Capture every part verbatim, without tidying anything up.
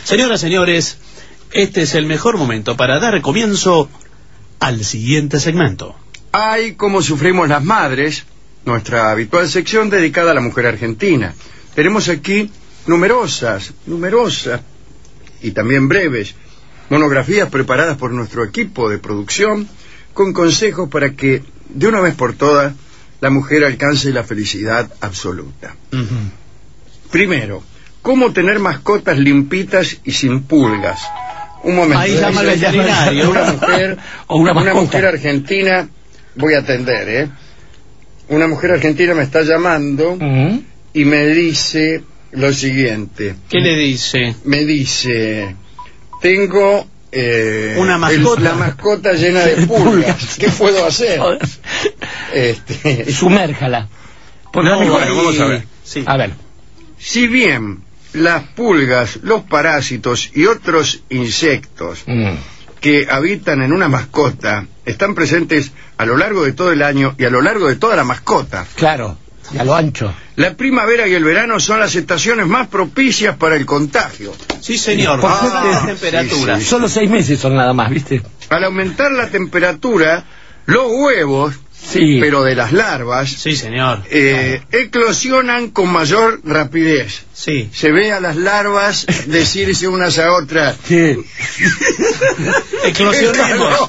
Señoras, señores, este es el mejor momento para dar comienzo al siguiente segmento. Ay, cómo sufrimos las madres, nuestra habitual sección dedicada a la mujer argentina. Tenemos aquí numerosas, numerosas y también breves monografías preparadas por nuestro equipo de producción con consejos para que, de una vez por todas, la mujer alcance la felicidad absoluta. Uh-huh. Primero, cómo tener mascotas limpitas y sin pulgas. Un momento. Ahí llama al veterinario. Una mujer, o una, una mujer argentina, voy a atender, ¿eh? Una mujer argentina me está llamando uh-huh. y me dice lo siguiente. ¿Qué le dice? Me dice, tengo eh, una mascota, el, la mascota llena de pulgas. ¿Qué puedo hacer? este... Sumérjala. No, bueno, vamos a ver. Sí. A ver. Si bien las pulgas, los parásitos y otros insectos mm. que habitan en una mascota están presentes a lo largo de todo el año y a lo largo de toda la mascota. Claro, y a lo ancho. La primavera y el verano son las estaciones más propicias para el contagio. Sí, señor. Por ah, ah, temperatura. Sí, sí. Solo seis meses son nada más, ¿viste? Al aumentar la temperatura, los huevos, sí. pero de las larvas, sí, señor. Eh, eclosionan con mayor rapidez. Sí. Se ve a las larvas decirse unas a otras. Sí. Eclosionemos.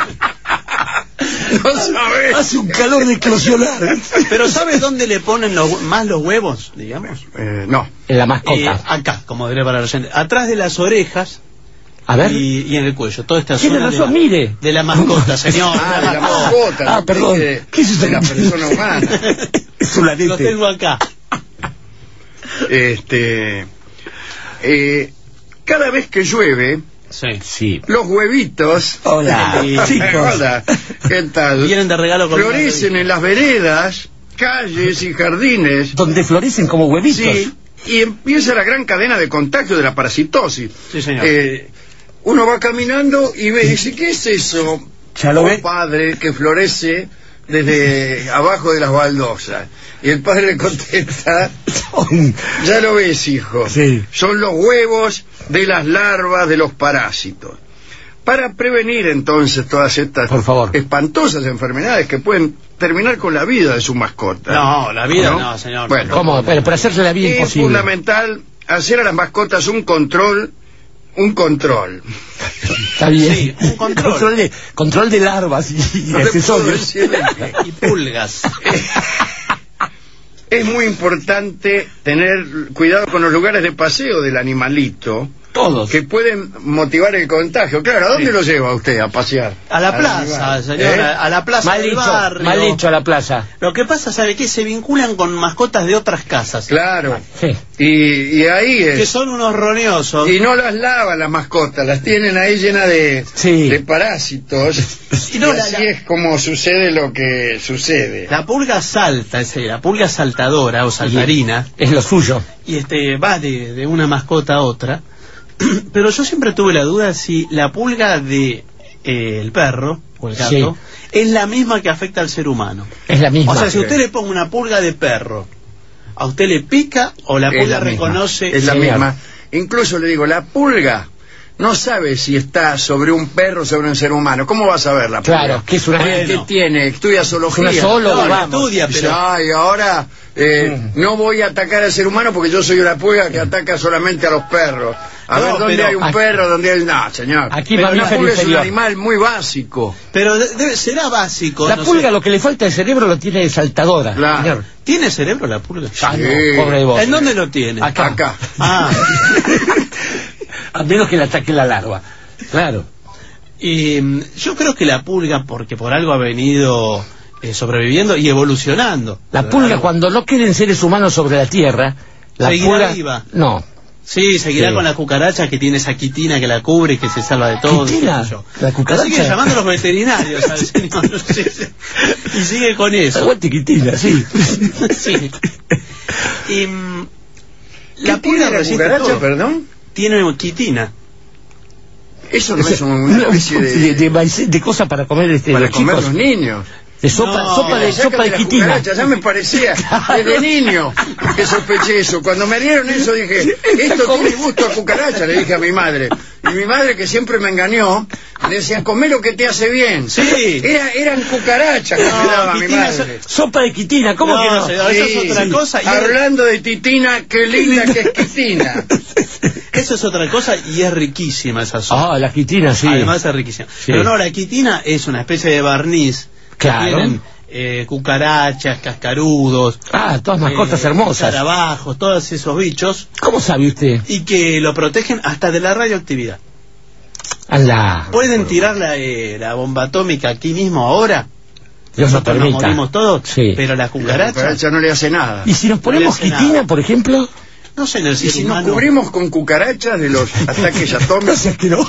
No sabes. Hace un calor de eclosionar. Pero ¿sabes dónde le ponen los, más los huevos, digamos? Eh, no. En la mascota. Eh, acá, como diré para la gente. Atrás de las orejas. A ver. Y, y en el cuello. Toda esta Tiene zona razón, de la, mire. de la mascota, señor. Ah, de la mascota. Ah, perdón. De, ¿Qué es eso? De la persona humana. Es un ladete. Lo tengo acá. Este. Eh, cada vez que llueve. Sí. Sí. Los huevitos. Hola, sí. chicos. Hola. ¿Qué tal? Vienen de regalo con florecen en las veredas, calles y jardines. Donde florecen como huevitos. Sí. Y empieza la gran cadena de contagio de la parasitosis. Sí, señor. Eh, uno va caminando y ve y dice, ¿qué es eso? ¿Ya lo Un ve? padre que florece desde abajo de las baldosas. Y el padre le contesta, ya lo ves, hijo. Sí. Son los huevos de las larvas de los parásitos. Para prevenir entonces todas estas Por favor. espantosas enfermedades que pueden terminar con la vida de su mascota. No, la vida no, ¿No? señor. Bueno, ¿Cómo? Pero para hacerse la vida es imposible. fundamental hacer a las mascotas un control, un control. Está bien. Sí, un control. control, de, control de larvas y, y No te puedo accesorios. decir que- Y pulgas. Es muy importante tener cuidado con los lugares de paseo del animalito. Todos. Que pueden motivar el contagio. Claro, ¿a dónde Sí. lo lleva usted a pasear? A la Al plaza, animal, señora, ¿eh? a la plaza Mal del dicho, barrio. mal dicho a la plaza. Lo que pasa, ¿sabe qué? Se vinculan con mascotas de otras casas. Claro. Sí. Y, y ahí es. Que son unos roñosos. Y no las lavan las mascotas, las tienen ahí llenas de, Sí. de parásitos. Y Y, no, la- así la- es como sucede lo que sucede. La pulga salta, es la pulga saltadora o saltarina, Es lo suyo. y este va de, de una mascota a otra. Pero yo siempre tuve la duda si la pulga de eh, el perro o el gato Sí. es la misma que afecta al ser humano. Es la misma. O sea, si Sí. usted le ponga una pulga de perro, ¿a usted le pica o la Es pulga la misma, reconoce? Es la Señor. misma. Incluso le digo, la pulga no sabe si está sobre un perro o sobre un ser humano. ¿Cómo va a saber la pulga? Claro, que es una... ¿Qué Bueno. tiene? Estudia zoología. Es una zoóloga, No, la vamos. estudia, Dice, pero ay, ahora eh, no voy a atacar al ser humano porque yo soy una pulga que ataca solamente a los perros. A No, ver, ¿dónde pero hay un aquí- perro? ¿Dónde hay...? No, señor. Aquí Pero la mamífero pulga es un inferior. animal muy básico. pero de- debe, será básico. La no pulga sé. lo que le falta de cerebro lo tiene de saltadora. Claro. Señor. ¿Tiene cerebro la pulga? Ah, no, Sí. pobre de vos. ¿En dónde lo tiene? Acá. Acá. Ah, A menos que le ataque la larva. Claro. y mm, yo creo que la pulga, porque por algo ha venido eh, sobreviviendo y evolucionando. La pulga, cuando no queden seres humanos sobre la tierra, la Seguirá pulga... viva. No. Sí, seguirá Sí. con la cucaracha que tiene esa quitina que la cubre y que se salva de todo. ¿Quitina? qué sé yo. La cucaracha. Lo siguen llamando los veterinarios al señor. Sí, sí. Y sigue con eso. Aguante quitina, sí. Sí. Y mm, ¿Qué la tiene pulga la resiste cucaracha, todo. perdón? Tiene quitina. Eso no es una especie de, de... de, maicena- de cosas para comer este, para los comer chicos. los niños. De sopa, No, sopa de, Sácame sopa de la quitina. cucaracha, ya me parecía desde niño que sospeché eso. Cuando me dieron eso dije, esto tiene gusto a cucaracha, le dije a mi madre. Y mi madre, que siempre me engañó, le decía, comé lo que te hace bien. Sí. Era, eran cucarachas que No, me daba mi quitina madre. Sopa de quitina, ¿cómo No, que no? señor, eso es otra cosa. Y es- Hablando de titina, qué linda que es quitina. Eso es otra cosa y es riquísima esa sopa. Ah, la quitina, sí. Además es riquísima. Sí. Pero no, la quitina es una especie de barniz. Que Claro. tienen eh, cucarachas, cascarudos. Ah, todas mascotas eh, hermosas. Escarabajos, todos esos bichos. ¿Cómo sabe usted? Y que lo protegen hasta de la radioactividad. Anda. ¿Pueden tirar la, eh, la bomba atómica aquí mismo ahora? Dios nos Nosotros nos permita. morimos todos. Sí. Pero la La cucaracha, cucaracha no le hace nada. ¿Y si nos ponemos No le hace quitina, nada. por ejemplo? no sé, en el Y ser si nos humano. cubrimos con cucarachas de los ataques atómicos.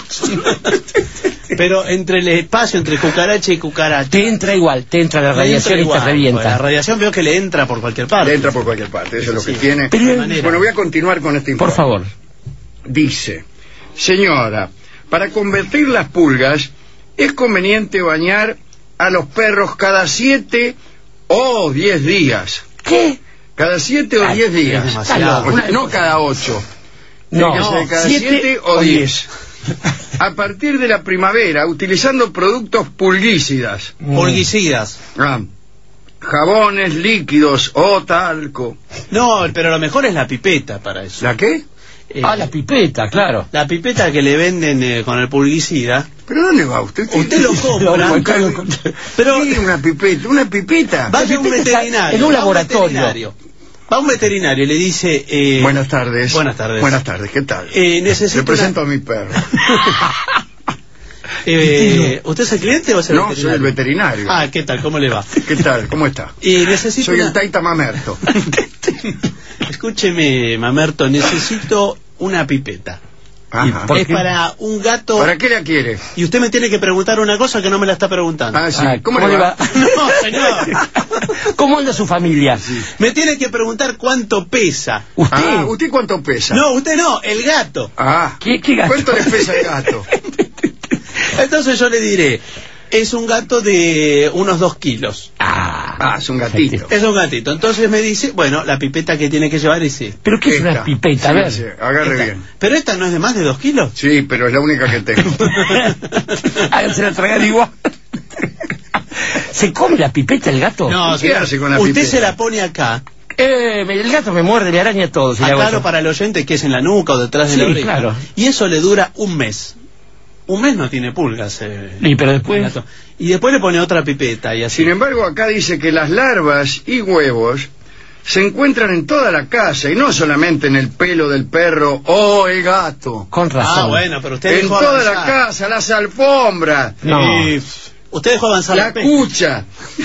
Pero entre el espacio, entre cucaracha y cucaracha. Te entra igual, te entra la le radiación entra y te igual, porque revienta. La radiación veo que le entra por cualquier parte. Le entra por cualquier parte, eso es lo Sí. que tiene. Pero- De manera. Bueno, voy a continuar con este informe. Por favor. Dice, señora, para convertir las pulgas es conveniente bañar a los perros cada siete o diez días. ¿Qué? Cada siete o Ay, diez días. es demasiado. O sea, no cada ocho. No, Tiene que ser cada siete siete o diez. A partir de la primavera, utilizando productos pulguícidas. Pulguicidas. Ah, jabones, líquidos o talco. No, pero lo mejor es la pipeta para eso. ¿La qué? Eh, Ah, la pipeta, claro. la pipeta que le venden eh, con el pulguicida. ¿Pero dónde va usted? Usted lo compra. Nunca lo- Pero Sí, una pipeta, una pipeta. vaya a un pipeta está veterinario. en un va a laboratorio. veterinario. Va a un veterinario y le dice... eh, Buenas tardes. Buenas tardes. Buenas tardes, ¿qué tal? Eh, necesito Le presento una- a mi perro. eh, ¿Usted es el cliente o es el No, veterinario? soy el veterinario. Ah, ¿qué tal? ¿Cómo le va? ¿Qué tal? ¿Cómo está? Y necesito Soy una- el Taita Mamerto. Escúcheme, Mamerto, necesito una pipeta. Ajá. ¿Por Es qué? para un gato... ¿Para qué la quiere? Y usted me tiene que preguntar una cosa que no me la está preguntando. Ah, sí. Ah, ¿Cómo, le va? No, señor. ¿Cómo anda su familia? Me tiene que preguntar cuánto pesa. ¿Usted? Ah, ¿usted cuánto pesa? No, usted no, el gato. Ah, ¿Qué- qué gato? ¿cuánto le pesa el gato? Entonces yo le diré, es un gato de unos dos kilos. Ah, Ah, es un gatito. Es un gatito. Entonces me dice, bueno, la pipeta que tiene que llevar es esta. ¿pero qué es Esta. una pipeta? A Sí, ver. sí, agarre Esta. bien. Pero esta no es de más de dos kilos. Sí, pero es la única que tengo. Háganse la tragar igual. ¿Se come la pipeta el gato? No, ¿Qué señor, hace con la usted pipeta? se la pone acá. Eh, me- el gato me muerde, me araña todo. Si le hago Aclaro eso. para el oyente que es en la nuca o detrás de Sí, la oreja. claro. Y eso le dura un mes. Un mes no tiene pulgas. eh, Y pero después... el gato. Y después le pone otra pipeta y así. Sin embargo, acá dice que las larvas y huevos se encuentran en toda la casa y no solamente en el pelo del perro o el gato. Con razón. Ah, bueno, pero usted En dejó toda la avanzar. casa, las alfombras, No. Eh, usted dejó avanzar la la pe- cucha,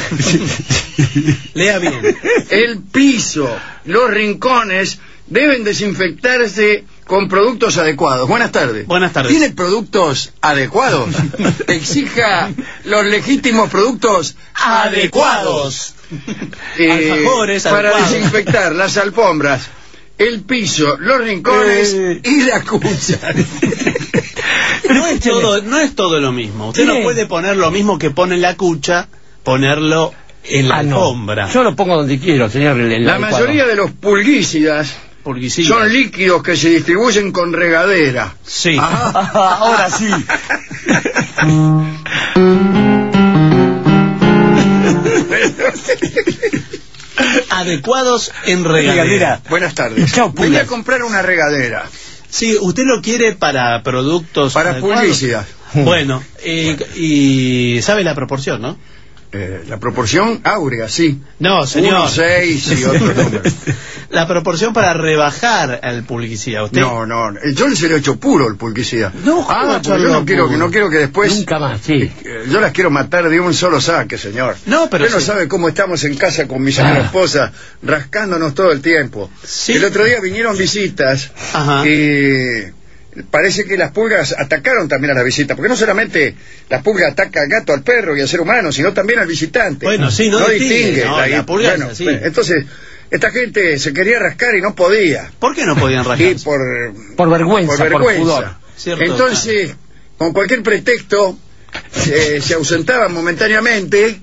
Lea bien. el piso, los rincones deben desinfectarse con productos adecuados. Buenas tardes. Buenas tardes. ¿Tiene productos adecuados? Exija los legítimos productos adecuados. Eh, Alfajores para adecuados. desinfectar las alfombras, el piso, los rincones Eh. y la cucha. No es todo, no es todo lo mismo. Usted no Sí. puede poner lo mismo que pone en la cucha, ponerlo en la Ah, no. alfombra. Yo lo pongo donde quiero, señor. el- el La adecuado. mayoría de los pulguicidas Pulguicida. son líquidos que se distribuyen con regadera. Sí. Ah, ahora sí. Adecuados en regadera. Regadera. Buenas tardes. Chao, Voy pulgas. a comprar una regadera Sí, usted lo quiere para productos para adecuados? publicidad. Bueno, eh, y sabe la proporción, ¿no? Eh, la proporción áurea, sí. No, señor. Uno, seis y otro número. La proporción para rebajar al publicidad. ¿Usted? No, no, yo se lo he hecho puro el pulguicida. No, ¿cómo ah, porque echarlo yo no quiero, que puro? no quiero que después... Nunca más, sí. Eh, Yo las quiero matar de un solo saque, señor. No, pero Usted no sí. sabe cómo estamos en casa con mi señora Ah. esposa, rascándonos todo el tiempo. Sí. El otro día vinieron visitas Ajá. y parece que las pulgas atacaron también a las visitas, porque no solamente la pulga ataca al gato, al perro y al ser humano, sino también al visitante. Bueno, sí, no distingue, no, la pulga bueno, es así. bueno, entonces, esta gente se quería rascar y no podía. ¿Por qué no podían Y rascar? por, Por vergüenza, por por, vergüenza. pudor. Cierto, Entonces, con cualquier pretexto, se, se ausentaban momentáneamente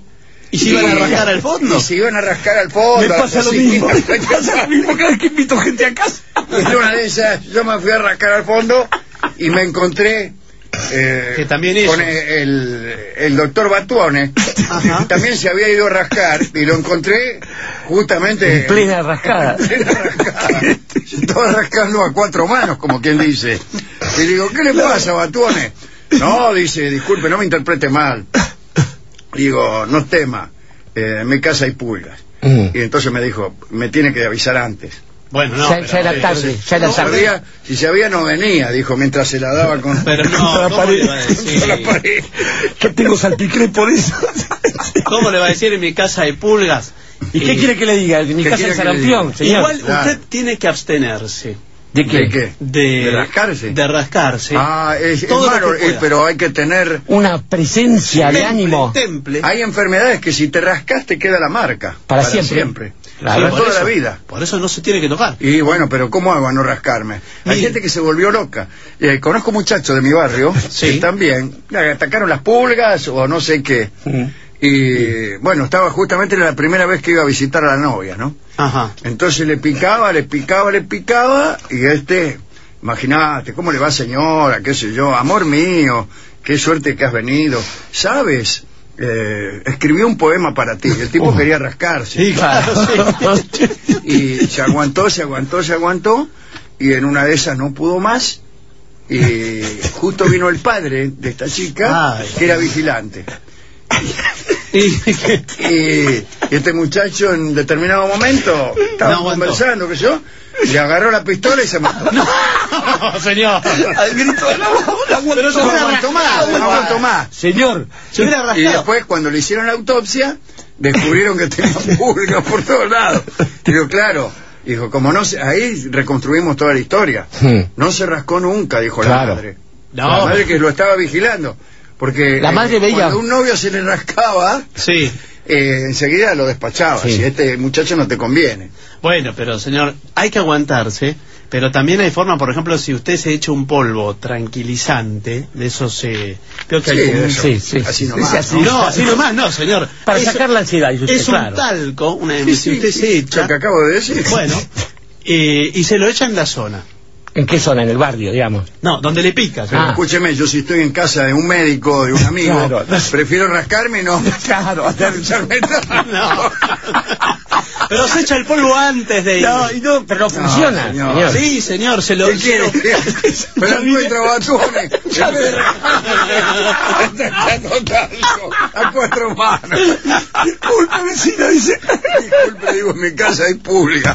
¿Y se iban a rascar al fondo? Y se iban a rascar al fondo. Me pasa lo mismo, me pasa lo mismo cada vez que invito gente a casa. Y en una de esas, yo me fui a rascar al fondo y me encontré eh, que también hizo. con el, el doctor Batuone. Ajá. También se había ido a rascar y lo encontré justamente En plena rascada. en plena rascada. Se estaba rascando a cuatro manos, como quien dice. Y digo, ¿qué le pasa, Batuone? No, dice, disculpe, no me interprete mal. Digo, no tema, eh, en mi casa hay pulgas. Mm. Y entonces me dijo, me tiene que avisar antes. Bueno, no. ya, pero, ya era tarde, ya era No, tarde. sabía, si sabía no venía, dijo, mientras se la daba con... Pero no, Contra la ¿cómo pared. le va a decir? contra la pared. Yo tengo salpicré por eso. ¿Cómo le va a decir en mi casa hay pulgas? ¿Y qué Eh, quiere que le diga? En mi ¿Qué casa quiere es que le sarampión, diga? señor. Igual Claro. usted tiene que abstenerse. ¿De qué? ¿De qué? De, ¿De rascarse? De rascarse. Ah, es, es Todo lo malo, que eh, pueda. pero hay que tener... Una presencia de Temple, ánimo. temple. Hay enfermedades que si te rascas te queda la marca. Para siempre. Claro. Para por toda eso, la vida. Por eso no se tiene que tocar. Y bueno, pero ¿cómo hago a no rascarme? Hay Mire. gente que se volvió loca. Eh, conozco muchachos de mi barrio Sí. que también le atacaron las pulgas o no sé qué. Mm. Y bueno, estaba justamente la primera vez que iba a visitar a la novia, ¿no? Ajá. Entonces le picaba, le picaba, le picaba y este, imagínate, ¿cómo le va, señora? ¿Qué sé yo? Amor mío, qué suerte que has venido. ¿Sabes? Eh, escribió un poema para ti. El tipo Oh. quería rascarse. Sí, claro, sí. Y se aguantó, se aguantó, se aguantó, y en una de esas no pudo más, y justo vino el padre de esta chica, Ay. que era vigilante. Y- Y este muchacho en determinado momento estaba No aguantó. conversando, qué sé yo, le agarró la pistola y se mató. No, señor. Al grito de la Pero yo No hubiera aguantó más, rascado, no aguantó más. Señor, Se hubiera Y rascado. después, cuando le hicieron la autopsia, descubrieron que tenía pulgas por todos lados. Digo, claro, dijo, como no se, ahí reconstruimos toda la historia. Hmm. No se rascó nunca, dijo Claro. la madre. No. La madre que lo estaba vigilando. Porque La madre eh, veía- cuando un novio se le rascaba, Sí. eh, enseguida lo despachaba. Sí. Si este muchacho no te conviene. Bueno, pero señor, hay que aguantarse. Pero también hay forma, por ejemplo, si usted se echa un polvo tranquilizante, de esos... Eh, creo que Sí, hay como un- eso. sí, sí. Así nomás, Sí, así. ¿no? No, así nomás, no, señor. Para Eso- sacar la ansiedad, dice usted, Es un claro. talco, una Sí, si sí, usted sí, se echa... lo que acabo de decir. Bueno, eh, y se lo echa en la zona. ¿En qué zona? En el barrio, digamos. No, donde le pica. señor. Ah. Escúcheme, yo si estoy en casa de un médico, de un amigo, Claro. prefiero rascarme y no... Claro, echarme nada. No. Pero se echa el polvo antes de ir. No, y no, pero no funciona, señor. señor. Sí, señor, se lo... ¿Qué quiere? Pero encuentra batuones. Ya me- Está echando talco a cuatro manos. Disculpe, vecino, dice. Disculpe, digo, en mi casa hay pulga.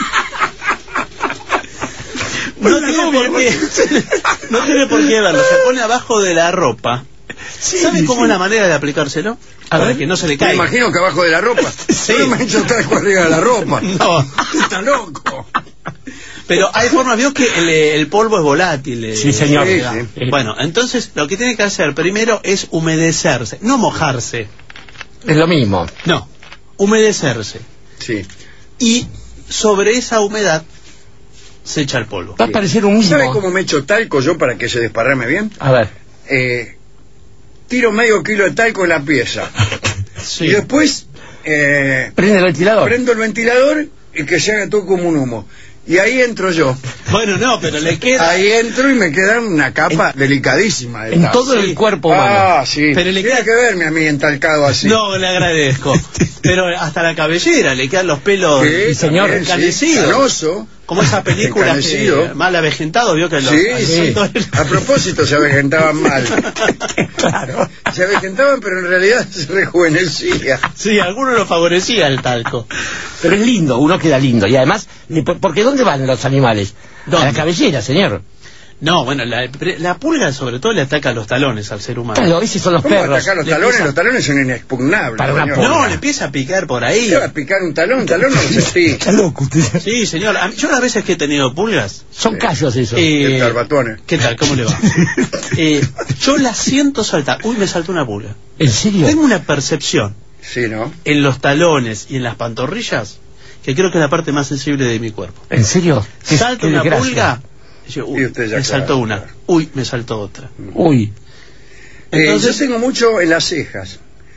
No tiene por qué, no tiene por qué verlo. Se pone abajo de la ropa. Sí, ¿Sabe cómo sí. es la manera de aplicárselo? A Para ver. que no se le Me caiga. imagino que abajo de la ropa. Sí. Yo me he hecho talco arriba de la ropa. No. Está loco. Pero hay formas, vio que el, el polvo es volátil. eh, Sí, señor. Sí, eh, sí. Bueno, entonces lo que tiene que hacer primero es humedecerse, no mojarse, Es lo mismo. no, humedecerse. Sí. Y sobre esa humedad se echa el polvo. Va a parecer un mismo. ¿Sabe cómo me echo talco yo para que se desparrame bien? A ver. Eh, tiro medio kilo de talco en la pieza. Sí. Y después eh, Prende el ventilador. prendo el ventilador y que se haga todo como un humo. Y ahí entro yo. Bueno, no, pero le queda... Ahí entro y me queda una capa delicadísima de En talco. todo Sí. el cuerpo humano. Ah, sí. Pero le Tiene queda- que verme a mí entalcado así. No, le agradezco. Pero hasta la cabellera le quedan los pelos Sí, señor, también, sí, encanecidos. canoso. Como esa película Encanecido. que, mal avejentado, vio que los... Sí, así sí. todo- A propósito se avejentaban mal. Claro. Se avejentaban, pero en realidad se rejuvenecía. Sí, a algunos lo favorecía el talco. Pero es lindo, uno queda lindo. Y además, le- porque ¿dónde van los animales? ¿Dónde? A la cabellera, señor. No, bueno, la, la pulga sobre todo le ataca los talones al ser humano. Claro, esos son los ¿Cómo perros. atacar los Le talones? empieza- Los talones son inexpugnables. Para una señor. pulga. No, le empieza a picar por ahí. ¿Qué va a picar un talón? Un talón no se pica. Está loco usted. Sí, señor. A mí- yo las veces que he tenido pulgas... Son callos esos. eh, ¿Qué tal, batuones? ¿Qué tal? ¿Cómo le va? Eh, yo las siento saltar. Uy, me saltó una pulga. ¿En serio? Tengo una percepción Sí, ¿no? en los talones y en las pantorrillas que creo que es la parte más sensible de mi cuerpo. ¿En serio? Qué- Salta qué una desgracia. pulga y yo, uy, Y usted ya me saltó claro, una. claro. Uy, me saltó otra. Uy. Eh, Entonces- yo tengo mucho en las cejas.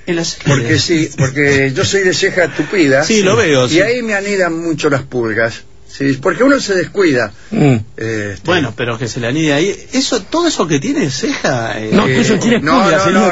En las- Porque sí, porque yo soy de ceja tupida. Sí, lo veo, Y sí. ahí me anidan mucho las pulgas. Sí, porque uno se descuida. Mm. Este, Bueno, pero que se le anide ahí. Eso, todo eso que tiene es ceja. eh, No, eh, tú eso tienes no, pulgas, no, no, señor.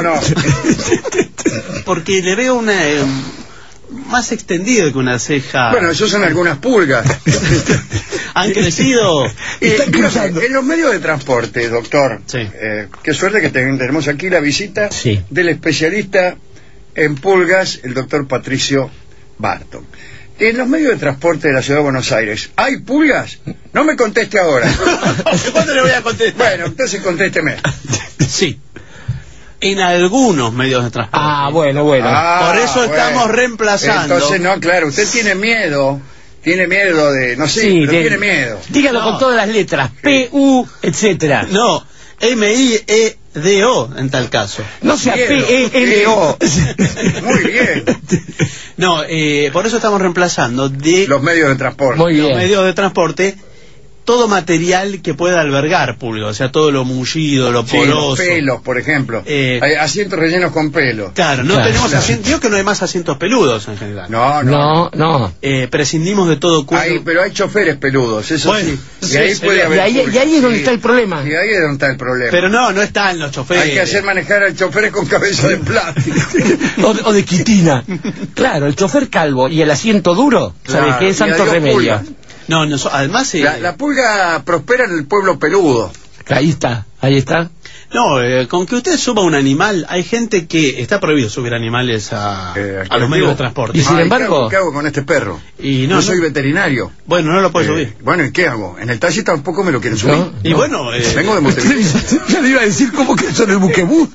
no. Porque le veo una. eh, más extendido que una ceja. Bueno, eso son algunas pulgas. Han crecido. Eh, Están cruzando. en los medios de transporte, doctor, Sí. eh, qué suerte que ten- tenemos aquí la visita Sí. del especialista en pulgas, el doctor Patricio Barton. En los medios de transporte de la Ciudad de Buenos Aires, ¿hay pulgas? No me conteste ahora. ¿Cuándo le voy a contestar? Bueno, entonces contésteme. Sí. En algunos medios de transporte. Ah, bueno, bueno. Ah, Por eso estamos reemplazando. Entonces, no, claro, usted tiene miedo, tiene miedo de, no sé, Sí, pero de- tiene miedo. Dígalo No. con todas las letras. P, U, etcétera. No, M I E D O en tal caso. No sea Miedo. P, E, L, O. Muy bien. No, eh, por eso estamos reemplazando de Los medios de transporte. Muy los bien. medios de transporte todo material que pueda albergar pulga, o sea, todo lo mullido, lo Sí, los poroso. pelos, por ejemplo. Eh, Hay asientos rellenos con pelo. Claro, no Claro, tenemos claro. asientos, digo que no hay más asientos peludos en general. No, no. No, no. Eh, prescindimos de todo cuero. Hay, pero hay choferes peludos, eso Bueno, sí. Y sí, ahí sí, puede y haber. Y ahí, pulgas, y ahí es donde sí. está el problema. Y ahí es donde está el problema. Pero no, no están los choferes. Hay que hacer manejar al chofer con cabeza de plástico. O de, o de quitina. Claro, el chofer calvo y el asiento duro, ¿sabes Claro, qué? Es y santo adiós, remedio. pulga. No, no, so- además... eh, La, la pulga prospera en el pueblo peludo. Ahí está, ahí está. No, eh, con que usted suba un animal, hay gente que está prohibido subir animales a, Eh, a los medios de transporte. Y sin Ay, embargo- ¿qué hago, qué hago con este perro? Y no, no, soy no- veterinario. Bueno, no lo puede Eh, subir. bueno, ¿y qué hago? En el taxi tampoco me lo quieren subir. No. Y bueno, eh, Vengo de Montevideo. Yo le iba a decir cómo que son el buquebús.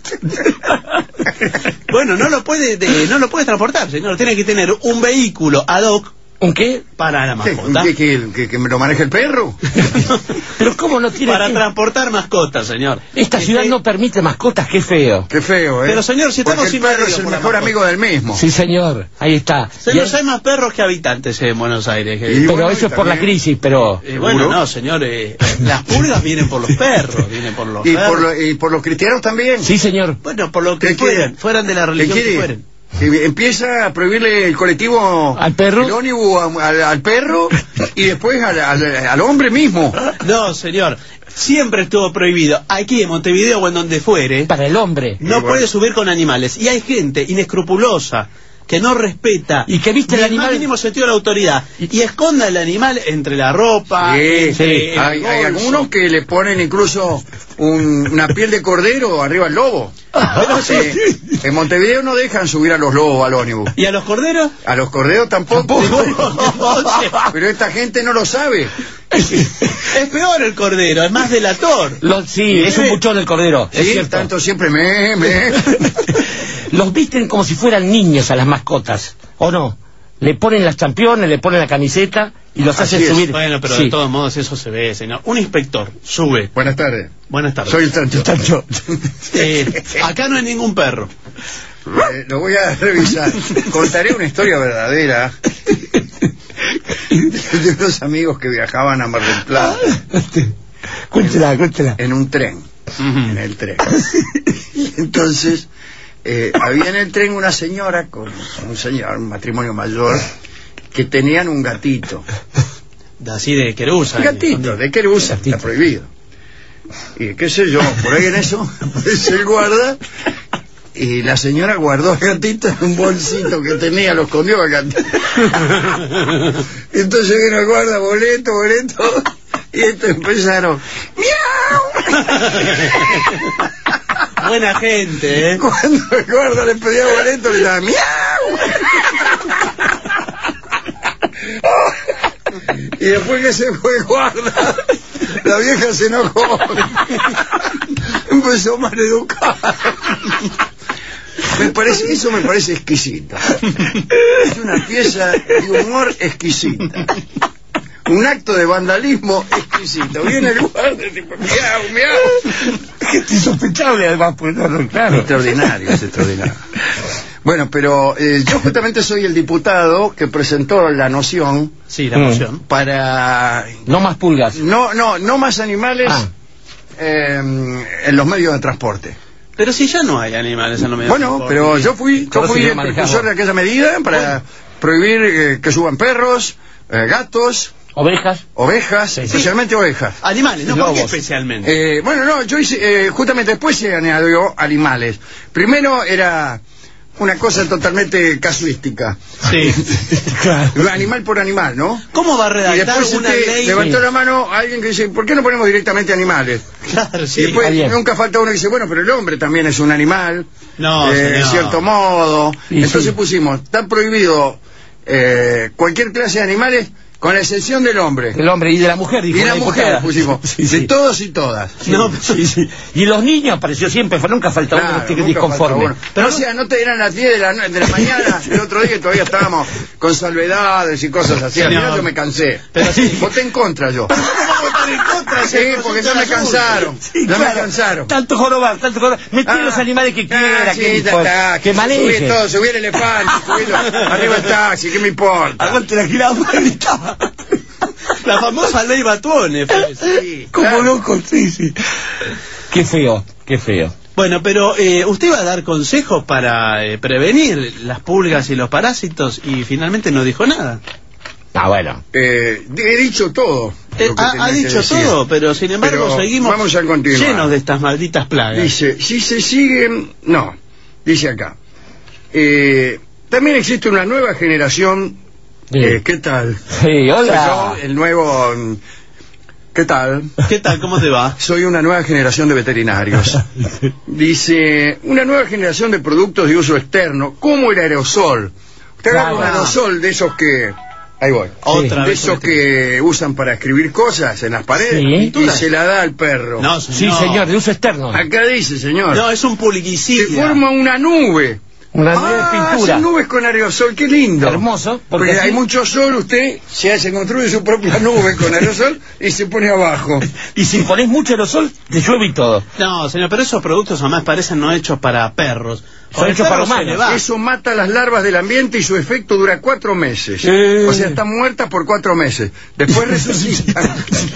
bueno, no lo puede, de- no lo puede transportar, señor. Tiene que tener un vehículo ad hoc ¿Un qué? para la ¿Qué, mascota. que, que- que- que me lo maneje el perro? Pero cómo no tiene Para que- transportar mascotas, señor. Esta Este- ciudad no permite mascotas, qué feo. Qué feo, ¿eh? Pero, señor, si estamos Porque el perro invadidos es el por la mejor mascota. amigo del mismo. Sí, señor, ahí está. Señor, Y- hay más perros que habitantes en Buenos Aires. que- Y pero bueno, eso es por la también- crisis, pero... Eh, bueno, ¿Seguro? no, señor. eh, las pulgas vienen por los perros, vienen por los Y perros. por, lo- y por los cristianos también. Sí, señor. Bueno, por lo que ¿Qué quiere? fueran, fueran de la ¿Qué religión que quiere? fueren. Que empieza a prohibirle el colectivo ¿Al perro? el ómnibus a- al, al perro y después al, al- al hombre mismo. No, señor. Siempre estuvo prohibido. Aquí en Montevideo o en donde fuere, Para el hombre. no Y bueno. puede subir con animales. Y hay gente inescrupulosa que no respeta Y que viste ni el el más animal- mínimo sentido de la autoridad y esconda el animal entre la ropa, Sí, entre el hay, hay bolso. algunos que le ponen incluso un- una piel de cordero arriba al lobo. Eh, en Montevideo no dejan subir a los lobos al ómnibus. ¿Y a los corderos? A los corderos tampoco. Oye, Pero esta gente no lo sabe. es peor el cordero, es más delator. Los- sí, es un buchón el cordero, es Sí, cierto. tanto siempre me, me. Los visten como si fueran niños a las mascotas, ¿o no? Le ponen las championes, le ponen la camiseta y los Así hacen es. subir. Bueno, pero Sí. de todos modos eso se ve, señor. Un inspector sube. Buenas tardes. Buenas tardes. Soy el Sancho. Chancho. Eh, acá no hay ningún perro. Eh, lo voy a revisar. Contaré una historia verdadera de unos amigos que viajaban a Mar del Plata Cuéntela, cuéntela. en un tren. En el tren. Y entonces eh, había en el tren una señora con un señor, un matrimonio mayor, que tenían un gatito. Así de querusa. Un gatito, ¿de qué le usa? Está prohibido. Y qué sé yo, por ahí en eso aparece el guarda y la señora guardó al gatito en un bolsito que tenía, lo escondió al gatito. Entonces vino el guarda, boleto, boleto, y estos empezaron, ¡miau! Buena gente, ¿eh? Cuando el guarda le pedía boleto, le daba ¡miau! Y después que se fue el guarda, la vieja se enojó. Empezó mal educada. Me parece, eso me parece exquisito. Es una pieza de humor exquisita. Un acto de vandalismo exquisito. Viene el guarda, tipo, miau, miau. Es insospechable además, pues no, no, claro. Extraordinario, es extraordinario. Bueno, pero eh, yo justamente soy el diputado que presentó la noción Sí, la Mm. moción. para No más pulgas. no no no más animales Ah. eh, en los medios de transporte. Pero si ya no hay animales en los medios Bueno, de transporte. pero yo fui, yo Todo fui sigue el manejado. precursor de aquella medida para Bueno. prohibir eh, que suban perros, eh, gatos, Ovejas. ovejas, Sí, sí. especialmente ovejas. Animales, ¿no? ¿Por qué Lobos. especialmente? Eh, bueno, no, yo hice, eh, justamente después se añadió animales. Primero era una cosa totalmente casuística. Sí. Claro. Animal por animal, ¿no? ¿Cómo va a Y redactar después una usted ley? levantó Sí. la mano a alguien que dice, ¿por qué no ponemos directamente animales? Claro, Y sí. después está bien. nunca falta uno que dice, bueno, pero el hombre también es un animal, No, eh, señor. en cierto modo. Y Entonces sí. pusimos, está prohibido eh, cualquier clase de animales, con la excepción del hombre. El hombre y de la mujer, dijo Y la una mujer diputada. pusimos, Sí, de sí. todos y todas. No, sí, sí. Y los niños apareció siempre, fue- nunca falta uno Claro, que esté nunca disconforme. falta uno. Pero o sea, no te eran las diez de la, no- de la mañana el otro día que todavía estábamos con salvedades y cosas así. Al Señor. final yo me cansé. Pero sí. Voté en contra yo. ¿Cómo va a votar en contra? Sí, porque ya me cansaron. Sí, Ya claro. me cansaron. Tanto jorobar, tanto jorobar. Metí Ah, los animales que ah, quiera, sí, que, me ya importa. está, que Subí maneje. todo, subí el elefante, subilo arriba el taxi, ¿qué me importa? Aguante la jirafa, gritaba. La famosa ley Batuone. Pues. Sí, Como claro. loco, sí, sí. Qué feo, qué feo. Bueno, pero eh, usted va a dar consejos para eh, prevenir las pulgas y los parásitos y finalmente no dijo nada. Ah, bueno. Eh, he dicho todo. Eh, lo que ha, tenía ha que dicho decir. todo, pero sin embargo Pero seguimos vamos a continuar. llenos de estas malditas plagas. Dice, si se siguen... No, dice acá. Eh, también existe una nueva generación... Sí. Eh, ¿Qué tal? Sí, hola. Soy yo, el nuevo... mm, ¿Qué tal? ¿Qué tal? ¿Cómo te va? Soy una nueva generación de veterinarios. Dice, una nueva generación de productos de uso externo, como el aerosol. Usted agarra Claro. un aerosol de esos que... Ahí voy. Otra De vez. esos que usan para escribir cosas en las paredes Sí. y se la da al perro. No, Sí, señor. señor, de uso externo. Acá dice, señor. No, es un Se pulguicida. forma una nube. Una nueva Ah, pintura. hacen nubes con aerosol, qué lindo. Hermoso, porque Porque así- hay mucho sol, usted se hace, construye su propia nube con aerosol y se pone abajo. Y si pones mucho aerosol, te llueve y todo. No, señor, pero esos productos además parecen no hechos para perros. Son Con el hechos perro para se le humanos. va. Eso mata las larvas del ambiente y su efecto dura cuatro meses. Eh. O sea, están muertas por cuatro meses. Después resucitan.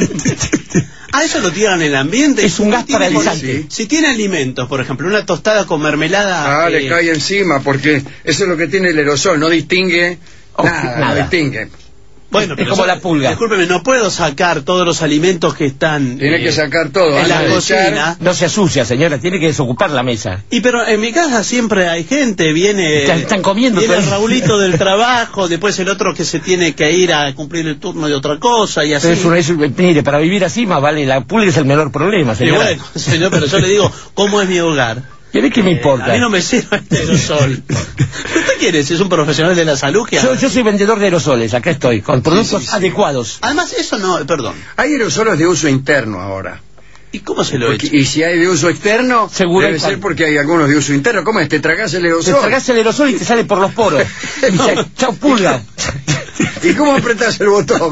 Ah, eso lo tiran en el ambiente. Es un gas Tiene- paralizante. Si tiene alimentos, por ejemplo, una tostada con mermelada. Ah, eh, le cae encima, porque eso es lo que tiene el aerosol, no distingue Oh, nada, nada. no distingue. Bueno, Es pero como yo- la pulga. Discúlpeme, no puedo sacar todos los alimentos que están. Tiene eh, que sacar todo. en la antes de echar. cocina. No se asucia, señora, tiene que desocupar la mesa. Y pero en mi casa siempre hay gente, viene... Están- están comiendo Viene todo el el- Raulito del trabajo, después el otro que se tiene que ir a cumplir el turno de otra cosa y así. Pero es una- es- mire, para vivir así más vale, la pulga es el menor problema, Y señora. bueno, señor, pero yo le digo, ¿cómo es mi hogar? ¿Quiere que me Eh, importa? a mí no me sirve este aerosol. ¿Usted quiere? Si es un profesional de la salud que... Yo, yo soy vendedor de aerosoles, acá estoy, con productos sí, sí. adecuados. Además, eso no... Perdón. Hay aerosoles de uso interno ahora. ¿Y cómo se lo he Porque- hecho? y si hay de uso externo, Seguro debe hay ser cual- porque hay algunos de uso interno. ¿Cómo es? Te tragás el Te aerosol. tragás el aerosol y te sale por los poros. Y dice, chau pulga. ¿Y cómo apretás el botón?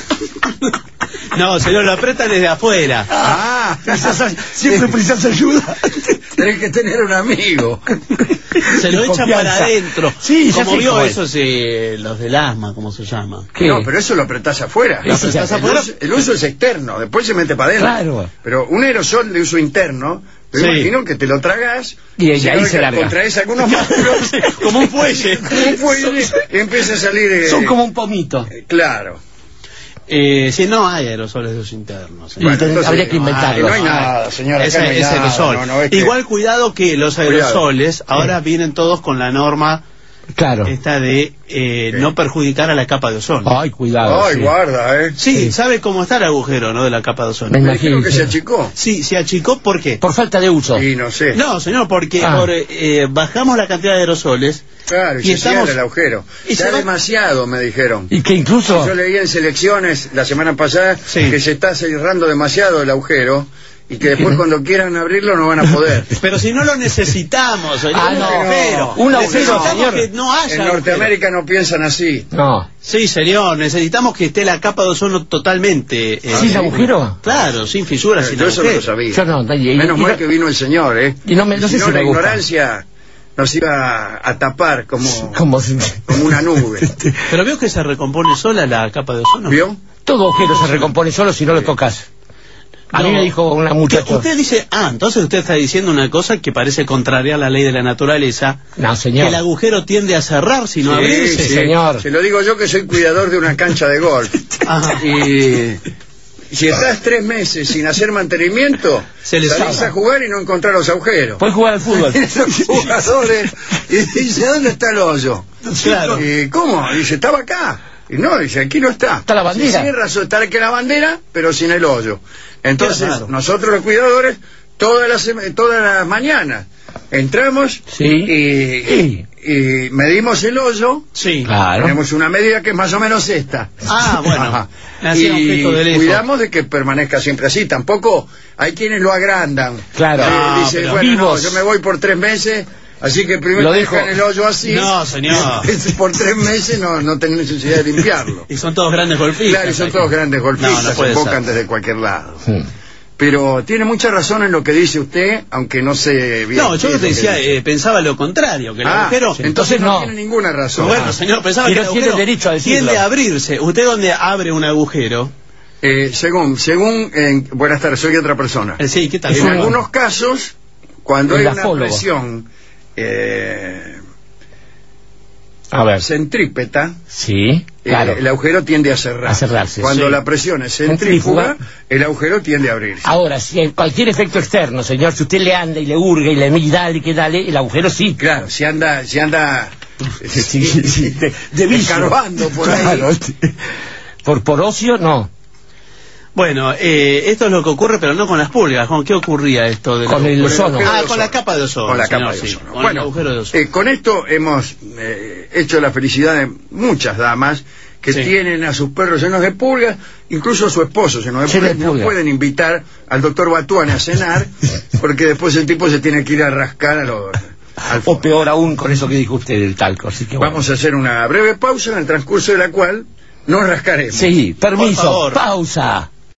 No, señor, lo apretan desde afuera. Ah, Siempre precisas ayuda. tenés que tener un amigo. Se lo echan Confianza. para adentro. Sí, ya como sé vio cómo es. esos, eh, los del asma, ¿cómo se llama? ¿Qué? No, pero eso lo apretás afuera. Lo apretás el, afuera. Uso, el uso es externo, después se mete para adentro. Claro. Pero un aerosol de uso interno, me Sí. imagino que te lo tragas Y ahí no, se que larga. contraes algunos músculos Como un fuelle. como un fuelle, y empieza a salir. eh, Son como un pomito. eh, Claro. Eh, si no hay aerosoles de uso internos. Y ten- habría que no hay- inventarlos. No hay nada, señora. acá Ese, no hay ese nada. aerosol. No, no, es que- Igual cuidado que los Cuidado. aerosoles ahora vienen todos con la norma Claro. esta de eh, Sí. no perjudicar a la capa de ozono. Ay, cuidado. Ay, sí. guarda, ¿eh? Sí, Sí. ¿sabe cómo está el agujero, no, de la capa de ozono? Me Me imagino. dijeron que se achicó. Sí, se achicó, ¿por qué? Por falta de uso. Y no sé. No, señor, porque Ah. por, eh, bajamos la cantidad de aerosoles. Claro, y, Y se estamos- cierra el agujero. y Ya se va- demasiado, me dijeron. Y que incluso... Yo leí en selecciones la semana pasada Sí. que se está cerrando demasiado el agujero y que después cuando quieran abrirlo no van a poder. Pero si no lo necesitamos, señor, Ah, un no. agujero. Un agujero, Necesitamos señor. que no haya En agujero. Norteamérica no piensan así. No. Sí, señor, necesitamos que esté la capa de ozono totalmente... eh, ¿Sin sí. agujero? Claro, sin fisuras, sin Yo eso no lo agujero. sabía. Yo no. y- y- Menos y- mal que vino el señor, ¿eh? Y no me- no Si sé si la me gusta. ignorancia nos iba a tapar como, Como si- como una nube. Pero veo que se recompone sola la capa de ozono. ¿Vio? Todo agujero se recompone solo si no lo tocas. A No. mí me dijo una muchacha. Usted dice, ah, entonces usted está diciendo una cosa que parece contraria a la ley de la naturaleza. No, Que señor. el agujero tiende a cerrarse y no a abrirse. sí, señor. Se lo digo yo que soy cuidador de una cancha de golf. Ajá. Y si estás tres meses sin hacer mantenimiento, Se les salís salva. a jugar y no encontrás los agujeros. Puedes jugar al fútbol. Los jugadores, y dice, ¿dónde está el hoyo? Claro. Y, ¿cómo? Y dice, estaba acá. Y no, dice, aquí no está. Está la bandera. Se cierra, so- está que la bandera, pero sin el hoyo. Entonces, Claro. nosotros los cuidadores, todas las, sema- todas las mañanas, entramos Sí. y, y medimos el hoyo. Sí. Claro. Tenemos una medida que es más o menos esta. Ah, bueno. Ajá. Me hacía un Y gesto de lejos. cuidamos de que permanezca siempre así. Tampoco hay quienes lo agrandan. Claro. Eh, No, dice, pero bueno, no, vivos. yo me voy por tres meses, así que primero Lo dejan dejo. el hoyo así. No, señor. Por tres meses no, no tenés necesidad de limpiarlo. Y son todos grandes golfistas. Claro, y son todos grandes golfistas, No, no se puede embocan ser. desde cualquier lado. Sí. Pero tiene mucha razón en lo que dice usted, aunque no sé bien. No, yo qué es te lo que decía, dice. eh, pensaba lo contrario, que el Ah, agujero... entonces, Entonces no, no. tiene ninguna razón. Bueno, señor, pensaba Y que no el tiene agujero derecho a decirlo. tiende a abrirse. Usted donde abre un agujero... Eh, según, según, en- buenas tardes, soy otra persona. Eh, sí, ¿qué tal? En un- algunos casos, cuando El hay una grafólogo. presión eh, A ver. centrípeta, Sí, eh, claro. el agujero tiende a cerrar. A cerrarse, Cuando sí. la presión es Centrífuga. centrífuga, el agujero tiende a abrirse. Ahora, si hay cualquier efecto externo, señor, si usted le anda y le hurga y le y dale, que dale, el agujero sí. Claro, si anda, si anda Sí, sí, sí, de, de vicio. escarbando por ahí. Claro, sí. Por, por ocio, no. Bueno, eh, esto es lo que ocurre, pero no con las pulgas. ¿Con qué ocurría esto? De Con los- el Con ozono. agujero Ah, de con ozono. la capa de ozono. Con la señor, capa de sí, ozono. con el Bueno, agujero de ozono. eh, con esto hemos eh, hecho la felicidad de muchas damas que Sí. tienen a sus perros llenos de pulgas, incluso a su esposo lleno de Lleno de pulgas. No pulgas. pueden invitar al doctor Batuane a cenar porque después el tipo se tiene que ir a rascar a lo, al O fondo. peor aún con eso que dijo usted del talco. Así que bueno. Vamos a hacer una breve pausa en el transcurso de la cual nos rascaremos. Sí, permiso, Por favor. pausa.